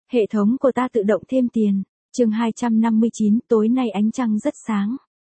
Hệ thống của ta tự động thêm tiền. Chương 259, tối nay ánh trăng rất sáng.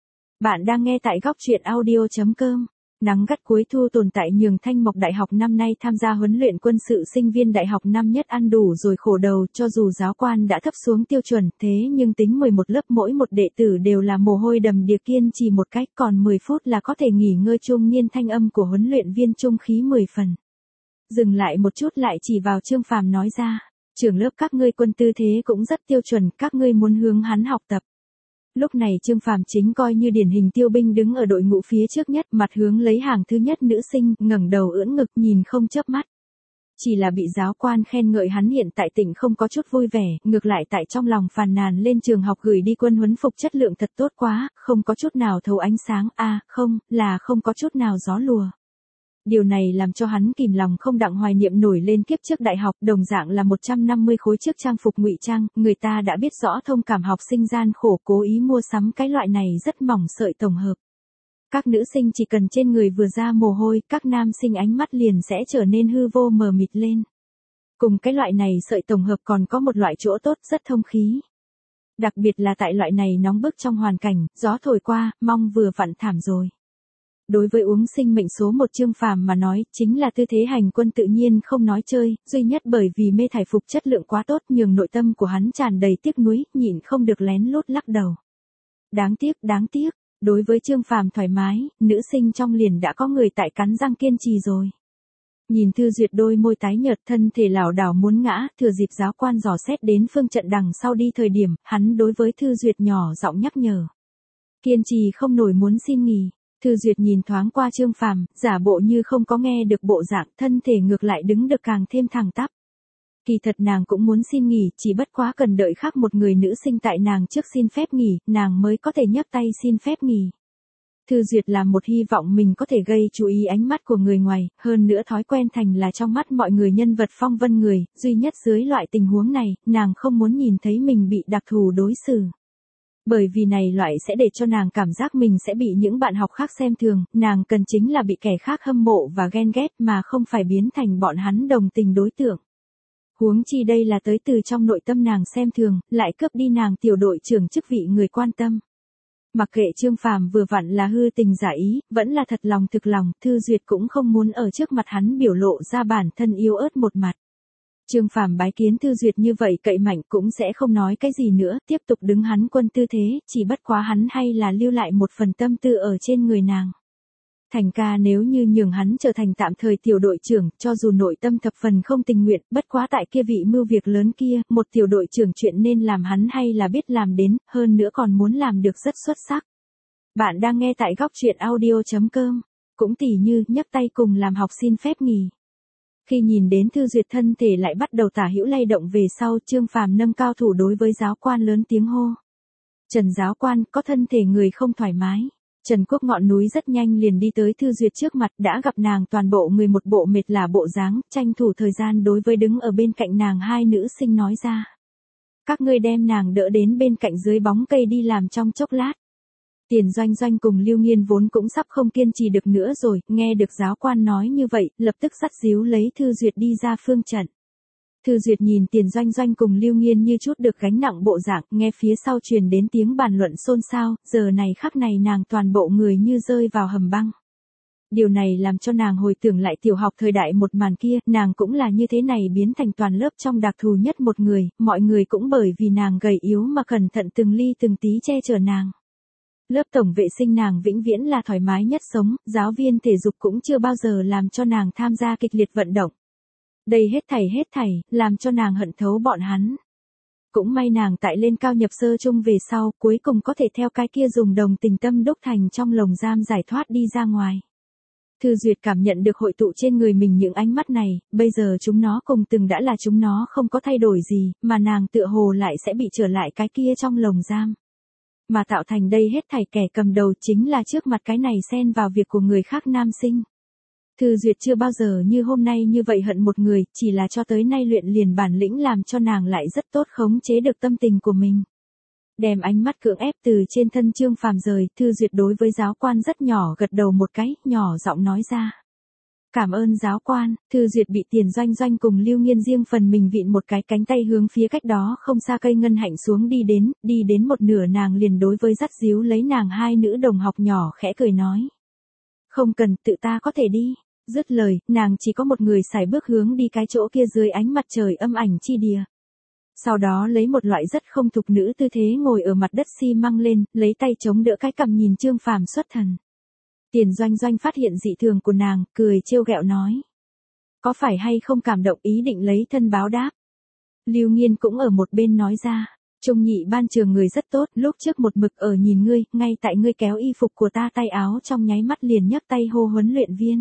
Bạn đang nghe tại góc truyện audio.com. Nắng gắt cuối thu tồn tại nhường Thanh Mộc Đại học năm nay tham gia huấn luyện quân sự sinh viên đại học năm nhất ăn đủ rồi khổ đầu, cho dù giáo quan đã thấp xuống tiêu chuẩn, thế nhưng tính 11 lớp mỗi một đệ tử đều là mồ hôi đầm đìa, kiên trì một cách còn 10 phút là có thể nghỉ ngơi. Trung niên thanh âm của huấn luyện viên trung khí 10 phần. Dừng lại một chút lại chỉ vào Trương Phàm nói ra, trưởng lớp các ngươi quân tư thế cũng rất tiêu chuẩn, các ngươi muốn hướng hắn học tập. Lúc này Trương Phàm chính coi như điển hình tiêu binh đứng ở đội ngũ phía trước nhất, mặt hướng lấy hàng thứ nhất nữ sinh, ngẩng đầu ưỡn ngực nhìn không chớp mắt. Chỉ là bị giáo quan khen ngợi hắn hiện tại tỉnh không có chút vui vẻ, ngược lại tại trong lòng phàn nàn lên trường học gửi đi quân huấn phục chất lượng thật tốt quá, không có chút nào thấu ánh sáng, không có chút nào gió lùa. Điều này làm cho hắn kìm lòng không đặng hoài niệm nổi lên kiếp trước đại học, đồng dạng là 150 khối trước trang phục ngụy trang, người ta đã biết rõ thông cảm học sinh gian khổ, cố ý mua sắm cái loại này rất mỏng sợi tổng hợp. Các nữ sinh chỉ cần trên người vừa ra mồ hôi, các nam sinh ánh mắt liền sẽ trở nên hư vô mờ mịt lên. Cùng cái loại này sợi tổng hợp còn có một loại chỗ tốt rất thông khí. Đặc biệt là tại loại này nóng bức trong hoàn cảnh, gió thổi qua, mong vừa vặn thảm rồi. Đối với uống sinh mệnh số 1 Trương Phàm mà nói, chính là tư thế hành quân tự nhiên không nói chơi, duy nhất bởi vì mê thải phục chất lượng quá tốt nhường nội tâm của hắn tràn đầy tiếc nuối, nhịn không được lén lút lắc đầu. Đáng tiếc, đối với Trương Phàm thoải mái, nữ sinh trong liền đã có người tại cắn răng kiên trì rồi. Nhìn Thư Duyệt đôi môi tái nhợt, thân thể lảo đảo muốn ngã, thừa dịp giáo quan dò xét đến phương trận đằng sau đi thời điểm, hắn đối với Thư Duyệt nhỏ giọng nhắc nhở. Kiên trì không nổi muốn xin nghỉ. Thư Duyệt nhìn thoáng qua Trương Phàm, giả bộ như không có nghe được bộ dạng, thân thể ngược lại đứng được càng thêm thẳng tắp. Kỳ thật nàng cũng muốn xin nghỉ, chỉ bất quá cần đợi khác một người nữ sinh tại nàng trước xin phép nghỉ, nàng mới có thể nhấc tay xin phép nghỉ. Thư Duyệt là một hy vọng mình có thể gây chú ý ánh mắt của người ngoài, hơn nữa thói quen thành là trong mắt mọi người nhân vật phong vân người, duy nhất dưới loại tình huống này, nàng không muốn nhìn thấy mình bị đặc thù đối xử. Bởi vì này loại sẽ để cho nàng cảm giác mình sẽ bị những bạn học khác xem thường, nàng cần chính là bị kẻ khác hâm mộ và ghen ghét mà không phải biến thành bọn hắn đồng tình đối tượng. Huống chi đây là tới từ trong nội tâm nàng xem thường, lại cướp đi nàng tiểu đội trưởng chức vị người quan tâm. Mặc kệ Trương Phàm vừa vặn là hư tình giả ý, vẫn là thật lòng thực lòng, Thư Duyệt cũng không muốn ở trước mặt hắn biểu lộ ra bản thân yếu ớt một mặt. Trương Phàm bái kiến Thư Duyệt như vậy cậy mạnh cũng sẽ không nói cái gì nữa, tiếp tục đứng hắn quân tư thế, chỉ bất quá hắn hay là lưu lại một phần tâm tư ở trên người nàng. Thành ca nếu như nhường hắn trở thành tạm thời tiểu đội trưởng, cho dù nội tâm thập phần không tình nguyện, bất quá tại kia vị mưu việc lớn kia, một tiểu đội trưởng chuyện nên làm hắn hay là biết làm đến, hơn nữa còn muốn làm được rất xuất sắc. Bạn đang nghe tại góc truyện audio.com, cũng tỉ như nhấc tay cùng làm học xin phép nghỉ. Khi nhìn đến Thư Duyệt thân thể lại bắt đầu tả hữu lay động về sau, Trương Phàm nâng cao thủ đối với giáo quan lớn tiếng hô. Trần giáo quan, có thân thể người không thoải mái. Trần Quốc ngọn núi rất nhanh liền đi tới Thư Duyệt trước mặt, đã gặp nàng toàn bộ người một bộ mệt lả bộ dáng, tranh thủ thời gian đối với đứng ở bên cạnh nàng hai nữ sinh nói ra. Các ngươi đem nàng đỡ đến bên cạnh dưới bóng cây đi làm trong chốc lát. Tiền Doanh Doanh cùng Lưu Nghiên vốn cũng sắp không kiên trì được nữa rồi, nghe được giáo quan nói như vậy, lập tức dắt díu lấy Thư Duyệt đi ra phương trận. Thư Duyệt nhìn Tiền Doanh Doanh cùng Lưu Nghiên như chút được gánh nặng bộ dạng, nghe phía sau truyền đến tiếng bàn luận xôn xao, giờ này khắc này nàng toàn bộ người như rơi vào hầm băng. Điều này làm cho nàng hồi tưởng lại tiểu học thời đại một màn kia, nàng cũng là như thế này biến thành toàn lớp trong đặc thù nhất một người, mọi người cũng bởi vì nàng gầy yếu mà cẩn thận từng ly từng tí che chở nàng. Lớp tổng vệ sinh nàng vĩnh viễn là thoải mái nhất sống, giáo viên thể dục cũng chưa bao giờ làm cho nàng tham gia kịch liệt vận động. Đây hết thảy, làm cho nàng hận thấu bọn hắn. Cũng may nàng tại lên cao nhập sơ trung về sau, cuối cùng có thể theo cái kia dùng đồng tình tâm đúc thành trong lồng giam giải thoát đi ra ngoài. Thư Duyệt cảm nhận được hội tụ trên người mình những ánh mắt này, bây giờ chúng nó cùng từng đã là chúng nó không có thay đổi gì, mà nàng tựa hồ lại sẽ bị trở lại cái kia trong lồng giam. Mà tạo thành đây hết thảy kẻ cầm đầu chính là trước mặt cái này xen vào việc của người khác nam sinh. Thư Duyệt chưa bao giờ như hôm nay như vậy hận một người, chỉ là cho tới nay luyện liền bản lĩnh làm cho nàng lại rất tốt khống chế được tâm tình của mình. Đem ánh mắt cưỡng ép từ trên thân Trương Phàm rời, Thư Duyệt đối với giáo quan rất nhỏ gật đầu một cái, nhỏ giọng nói ra. Cảm ơn giáo quan. Thư Duyệt bị Tiền Doanh Doanh cùng Lưu Nghiên riêng phần mình vịn một cái cánh tay hướng phía cách đó không xa cây ngân hạnh xuống đi đến một nửa nàng liền đối với dắt díu lấy nàng hai nữ đồng học nhỏ khẽ cười nói. Không cần, tự ta có thể đi. Dứt lời, nàng chỉ có một người sải bước hướng đi cái chỗ kia dưới ánh mặt trời âm ảnh chi đìa. Sau đó lấy một loại rất không thục nữ tư thế ngồi ở mặt đất xi măng lên, lấy tay chống đỡ cái cằm nhìn Trương Phàm xuất thần. Tiền Doanh Doanh phát hiện dị thường của nàng, cười trêu ghẹo nói. Có phải hay không cảm động ý định lấy thân báo đáp? Lưu Nghiên cũng ở một bên nói ra. Trung nhị ban trường người rất tốt, lúc trước một mực ở nhìn ngươi, ngay tại ngươi kéo y phục của ta tay áo trong nháy mắt liền nhấc tay hô huấn luyện viên.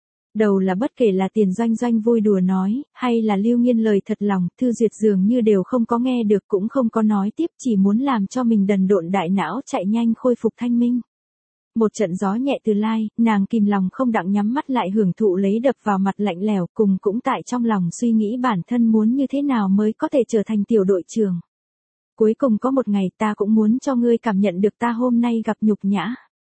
Đầu là bất kể là Tiền Doanh Doanh vui đùa nói, hay là Lưu Nghiên lời thật lòng, Thư Duyệt dường như đều không có nghe được cũng không có nói tiếp, chỉ muốn làm cho mình đần độn đại não chạy nhanh khôi phục thanh minh. Một trận gió nhẹ từ lai, nàng kìm lòng không đặng nhắm mắt lại hưởng thụ lấy đập vào mặt lạnh lẽo, cùng cũng tại trong lòng suy nghĩ bản thân muốn như thế nào mới có thể trở thành tiểu đội trưởng. Cuối cùng có một ngày ta cũng muốn cho ngươi cảm nhận được ta hôm nay gặp nhục nhã.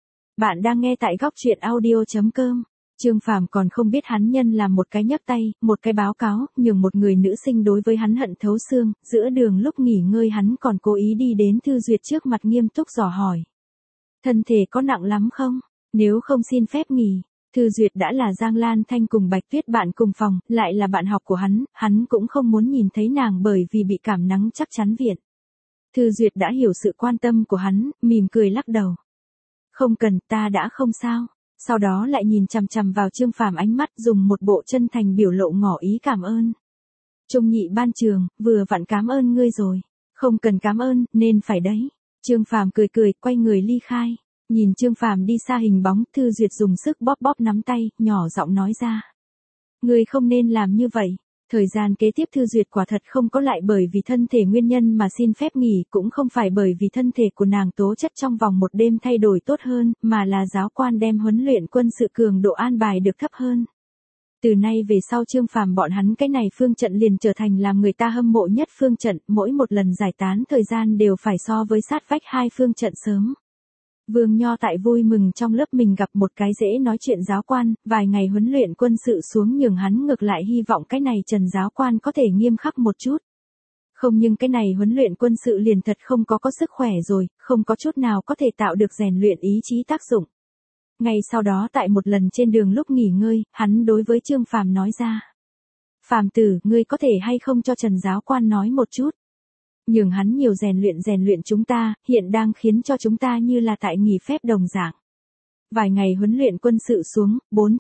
Bạn đang nghe tại góc truyện audio.com. Trương Phàm còn không biết hắn nhân làm một cái nhấc tay, một cái báo cáo, nhường một người nữ sinh đối với hắn hận thấu xương, giữa đường lúc nghỉ ngơi hắn còn cố ý đi đến Thư Duyệt trước mặt nghiêm túc dò hỏi. Thân thể có nặng lắm không? Nếu không xin phép nghỉ. Thư Duyệt đã là Giang Lan Thanh cùng Bạch Tuyết bạn cùng phòng, lại là bạn học của hắn cũng không muốn nhìn thấy nàng bởi vì bị cảm nắng chắc chắn viện. Thư Duyệt đã hiểu sự quan tâm của hắn, mỉm cười lắc đầu. Không cần, ta đã không sao. Sau đó lại nhìn chằm chằm vào Trương Phàm ánh mắt dùng một bộ chân thành biểu lộ ngỏ ý cảm ơn. Trung nhị ban trường, vừa vặn cảm ơn ngươi rồi. Không cần cảm ơn, nên phải đấy. Trương Phàm cười cười, quay người ly khai. Nhìn Trương Phàm đi xa hình bóng, Thư Duyệt dùng sức bóp bóp nắm tay, nhỏ giọng nói ra. Ngươi không nên làm như vậy. Thời gian kế tiếp Thư Duyệt quả thật không có lại bởi vì thân thể nguyên nhân mà xin phép nghỉ, cũng không phải bởi vì thân thể của nàng tố chất trong vòng một đêm thay đổi tốt hơn, mà là giáo quan đem huấn luyện quân sự cường độ an bài được thấp hơn. Từ nay về sau Trương Phàm bọn hắn cái này phương trận liền trở thành làm người ta hâm mộ nhất phương trận, mỗi một lần giải tán thời gian đều phải so với sát vách hai phương trận sớm. Vương Nho tại vui mừng trong lớp mình gặp một cái dễ nói chuyện giáo quan, vài ngày huấn luyện quân sự xuống nhường hắn ngược lại hy vọng cái này Trần giáo quan có thể nghiêm khắc một chút. Không nhưng cái này huấn luyện quân sự liền thật không có sức khỏe rồi, không có chút nào có thể tạo được rèn luyện ý chí tác dụng. Ngay sau đó tại một lần trên đường lúc nghỉ ngơi, hắn đối với Trương Phàm nói ra. Phàm tử, ngươi có thể hay không cho Trần giáo quan nói một chút? Nhường hắn nhiều rèn luyện chúng ta, hiện đang khiến cho chúng ta như là tại nghỉ phép đồng dạng. Vài ngày huấn luyện quân sự xuống,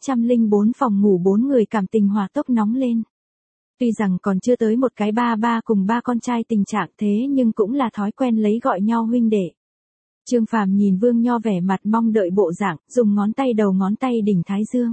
404 phòng ngủ 4 người cảm tình hỏa tốc nóng lên. Tuy rằng còn chưa tới một cái ba cùng ba con trai tình trạng thế nhưng cũng là thói quen lấy gọi nhau huynh đệ. Trương Phàm nhìn Vương Nho vẻ mặt mong đợi bộ dạng, dùng ngón tay đầu ngón tay đỉnh thái dương.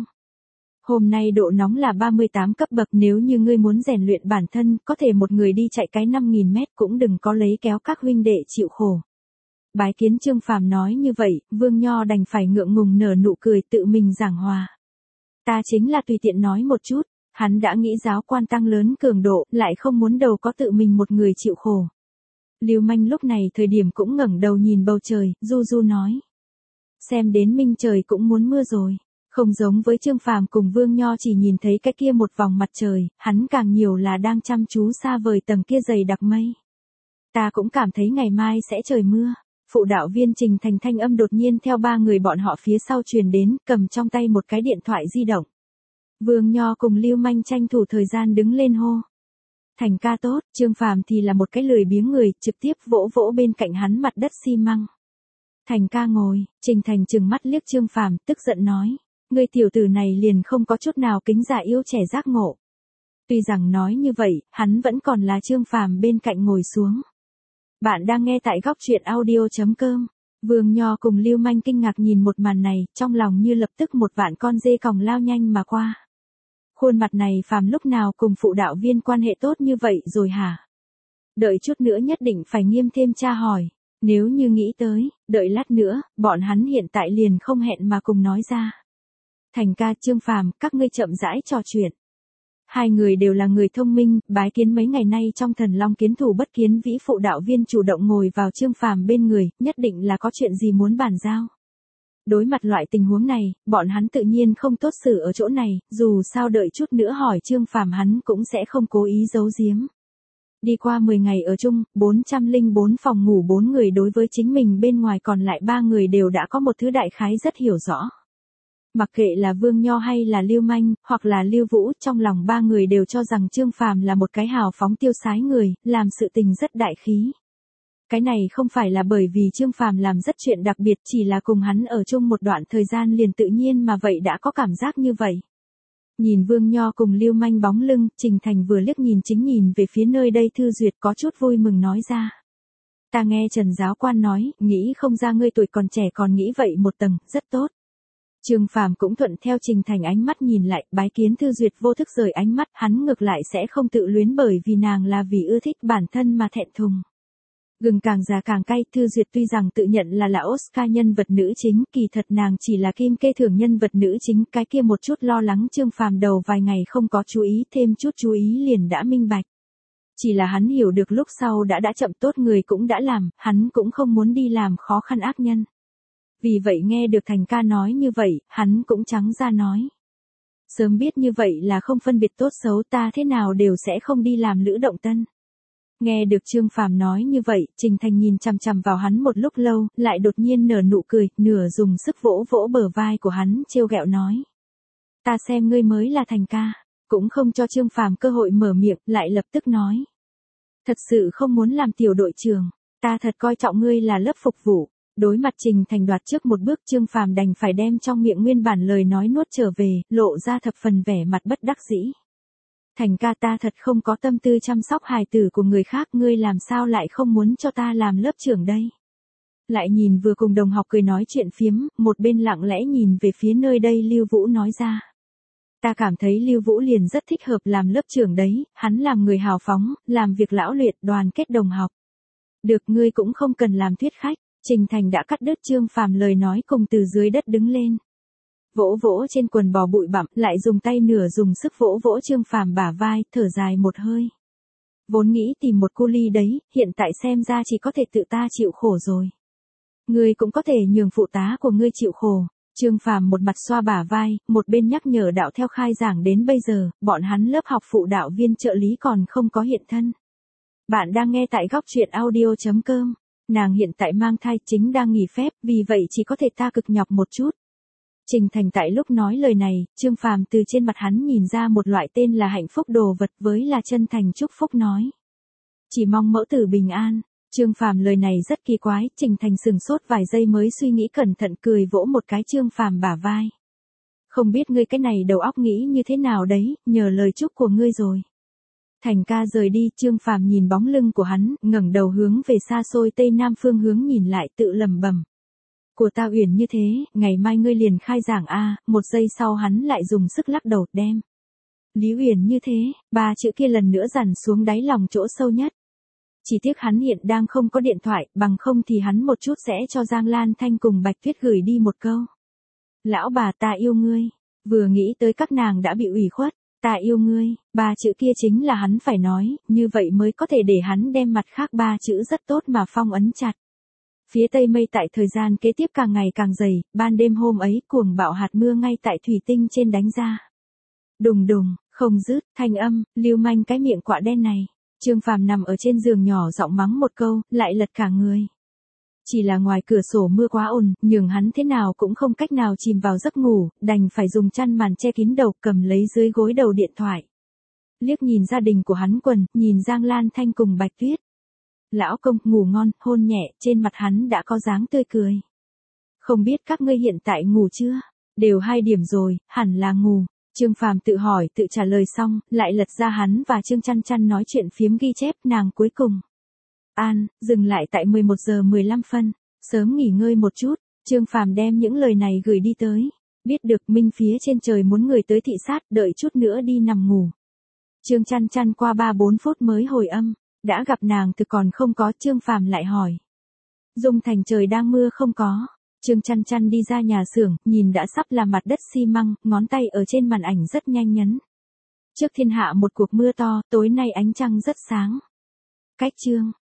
Hôm nay độ nóng là 38 cấp bậc, nếu như ngươi muốn rèn luyện bản thân, có thể một người đi chạy cái 5.000 mét cũng đừng có lấy kéo các huynh đệ chịu khổ. Bái kiến Trương Phàm nói như vậy, Vương Nho đành phải ngượng ngùng nở nụ cười tự mình giảng hòa. Ta chính là tùy tiện nói một chút, hắn đã nghĩ giáo quan tăng lớn cường độ, lại không muốn đầu có tự mình một người chịu khổ. Lưu Manh lúc này thời điểm cũng ngẩng đầu nhìn bầu trời, du du nói. Xem đến minh trời cũng muốn mưa rồi. Không giống với Trương Phàm cùng Vương Nho chỉ nhìn thấy cái kia một vòng mặt trời, hắn càng nhiều là đang chăm chú xa vời tầng kia dày đặc mây. Ta cũng cảm thấy ngày mai sẽ trời mưa. Phụ đạo viên Trình Thành thanh âm đột nhiên theo ba người bọn họ phía sau truyền đến, cầm trong tay một cái điện thoại di động. Vương Nho cùng Lưu Manh tranh thủ thời gian đứng lên hô. Thành ca tốt, Trương Phàm thì là một cái lười biếng người, trực tiếp vỗ vỗ bên cạnh hắn mặt đất xi măng. Thành ca ngồi, Trình Thành trừng mắt liếc Trương Phàm, tức giận nói. Người tiểu tử này liền không có chút nào kính già yêu trẻ giác ngộ. Tuy rằng nói như vậy, hắn vẫn còn là Trương Phàm bên cạnh ngồi xuống. Bạn đang nghe tại góc truyện audio.com. Vương Nho cùng Lưu Manh kinh ngạc nhìn một màn này, trong lòng như lập tức một vạn con dê còng lao nhanh mà qua. Khuôn mặt này Phàm lúc nào cùng phụ đạo viên quan hệ tốt như vậy rồi hả? Đợi chút nữa nhất định phải nghiêm thêm tra hỏi. Nếu như nghĩ tới, đợi lát nữa, bọn hắn hiện tại liền không hẹn mà cùng nói ra. Thành ca, Trương Phàm, các ngươi chậm rãi trò chuyện. Hai người đều là người thông minh, bái kiến mấy ngày nay trong Thần Long kiến thủ bất kiến vĩ phụ đạo viên chủ động ngồi vào Trương Phàm bên người, nhất định là có chuyện gì muốn bàn giao. Đối mặt loại tình huống này, bọn hắn tự nhiên không tốt xử ở chỗ này, dù sao đợi chút nữa hỏi Trương Phàm hắn cũng sẽ không cố ý giấu giếm. Đi qua 10 ngày ở chung, 404 phòng ngủ 4 người đối với chính mình bên ngoài còn lại 3 người đều đã có một thứ đại khái rất hiểu rõ. Mặc kệ là Vương Nho hay là Lưu Manh, hoặc là Lưu Vũ, trong lòng 3 người đều cho rằng Trương Phàm là một cái hào phóng tiêu sái người, làm sự tình rất đại khí. Cái này không phải là bởi vì Trương Phàm làm rất chuyện đặc biệt, chỉ là cùng hắn ở chung một đoạn thời gian liền tự nhiên mà vậy đã có cảm giác như vậy. Nhìn Vương Nho cùng Lưu Manh bóng lưng, Trình Thành vừa liếc nhìn chính nhìn về phía nơi đây Thư Duyệt có chút vui mừng nói ra. Ta nghe Trần giáo quan nói, nghĩ không ra ngươi tuổi còn trẻ còn nghĩ vậy một tầng, rất tốt. Trương Phàm cũng thuận theo Trình Thành ánh mắt nhìn lại, bái kiến Thư Duyệt vô thức rời ánh mắt, hắn ngược lại sẽ không tự luyến bởi vì nàng là vì ưa thích bản thân mà thẹn thùng. Gừng càng già càng cay, Thư Duyệt tuy rằng tự nhận là Oscar nhân vật nữ chính, kỳ thật nàng chỉ là kim kê thưởng nhân vật nữ chính, cái kia một chút lo lắng Trương Phàm đầu vài ngày không có chú ý, thêm chút chú ý liền đã minh bạch. Chỉ là hắn hiểu được lúc sau đã chậm, tốt người cũng đã làm, hắn cũng không muốn đi làm khó khăn ác nhân. Vì vậy nghe được Thành ca nói như vậy, hắn cũng trắng ra nói. Sớm biết như vậy là không phân biệt tốt xấu, ta thế nào đều sẽ không đi làm lữ động tân. Nghe được Trương Phàm nói như vậy, Trình Thành nhìn chằm chằm vào hắn một lúc lâu, lại đột nhiên nở nụ cười, nửa dùng sức vỗ vỗ bờ vai của hắn, trêu ghẹo nói. Ta xem ngươi mới là Thành ca, cũng không cho Trương Phàm cơ hội mở miệng, lại lập tức nói. Thật sự không muốn làm tiểu đội trưởng, ta thật coi trọng ngươi là lớp phục vụ. Đối mặt Trình Thành đoạt trước một bước, Trương Phàm đành phải đem trong miệng nguyên bản lời nói nuốt trở về, lộ ra thập phần vẻ mặt bất đắc dĩ. Thành ca, ta thật không có tâm tư chăm sóc hài tử của người khác, ngươi làm sao lại không muốn cho ta làm lớp trưởng đây? Lại nhìn vừa cùng đồng học cười nói chuyện phiếm, một bên lặng lẽ nhìn về phía nơi đây Lưu Vũ nói ra. Ta cảm thấy Lưu Vũ liền rất thích hợp làm lớp trưởng đấy, hắn làm người hào phóng, làm việc lão luyện, đoàn kết đồng học. Được, ngươi cũng không cần làm thuyết khách. Trình Thành đã cắt đứt Trương Phàm lời nói, cùng từ dưới đất đứng lên. Vỗ vỗ trên quần bò bụi bặm, lại dùng tay nửa dùng sức vỗ vỗ Trương Phàm bả vai, thở dài một hơi. Vốn nghĩ tìm một cô ly đấy, hiện tại xem ra chỉ có thể tự ta chịu khổ rồi. Ngươi cũng có thể nhường phụ tá của ngươi chịu khổ. Trương Phàm một mặt xoa bả vai, một bên nhắc nhở đạo theo khai giảng đến bây giờ, bọn hắn lớp học phụ đạo viên trợ lý còn không có hiện thân. Bạn đang nghe tại góc truyện audio.com. Nàng hiện tại mang thai, chính đang nghỉ phép, vì vậy chỉ có thể ta cực nhọc một chút. Trình Thành tại lúc nói lời này, Trương Phàm từ trên mặt hắn nhìn ra một loại tên là hạnh phúc đồ vật với là chân thành chúc phúc nói. Chỉ mong mẫu tử bình an. Trương Phàm lời này rất kỳ quái, Trình Thành sừng sốt vài giây mới suy nghĩ cẩn thận, cười vỗ một cái Trương Phàm bả vai. Không biết ngươi cái này đầu óc nghĩ như thế nào đấy, nhờ lời chúc của ngươi rồi. Thành ca rời đi, Trương Phàm nhìn bóng lưng của hắn, ngẩng đầu hướng về xa xôi tây nam phương hướng nhìn lại, tự lẩm bẩm. Của ta Uyển như thế, ngày mai ngươi liền khai giảng a. Một giây sau hắn lại dùng sức lắc đầu, đem. Lý Uyển như thế, ba chữ kia lần nữa dằn xuống đáy lòng chỗ sâu nhất. Chỉ tiếc hắn hiện đang không có điện thoại, bằng không thì hắn một chút sẽ cho Giang Lan Thanh cùng Bạch Tuyết gửi đi một câu. Lão bà, ta yêu ngươi. Vừa nghĩ tới các nàng đã bị ủy khuất. Ta yêu ngươi, ba chữ kia chính là hắn phải nói, như vậy mới có thể để hắn đem mặt khác ba chữ rất tốt mà phong ấn chặt. Phía tây mây tại thời gian kế tiếp càng ngày càng dày, ban đêm hôm ấy cuồng bạo hạt mưa ngay tại thủy tinh trên đánh ra. Đùng đùng, không dứt, thanh âm, Lưu Manh cái miệng quạ đen này. Trương Phàm nằm ở trên giường nhỏ giọng mắng một câu, lại lật cả người. Chỉ là ngoài cửa sổ mưa quá ồn, nhường hắn thế nào cũng không cách nào chìm vào giấc ngủ, đành phải dùng chăn màn che kín đầu, cầm lấy dưới gối đầu điện thoại. Liếc nhìn gia đình của hắn quần, nhìn Giang Lan Thanh cùng Bạch Tuyết. Lão công, ngủ ngon, hôn nhẹ, trên mặt hắn đã có dáng tươi cười. Không biết các ngươi hiện tại ngủ chưa? Đều 2 điểm rồi, hẳn là ngủ. Trương Phàm tự hỏi tự trả lời xong, lại lật ra hắn và Trương Chăn Chăn nói chuyện phiếm ghi chép, nàng cuối cùng. Dừng lại tại 11 giờ 15 phân, sớm nghỉ ngơi một chút. Trương Phàm đem những lời này gửi đi tới. Biết được Minh phía trên trời muốn người tới thị sát, đợi chút nữa đi nằm ngủ. Trương Chăn Chăn qua 3-4 phút mới hồi âm, đã gặp nàng từ còn không có. Trương Phàm lại hỏi. Dung Thành trời đang mưa không có. Trương Chăn Chăn đi ra nhà xưởng, nhìn đã sắp là mặt đất xi măng, ngón tay ở trên màn ảnh rất nhanh nhấn. Trước thiên hạ một cuộc mưa to, tối nay ánh trăng rất sáng. Cách chương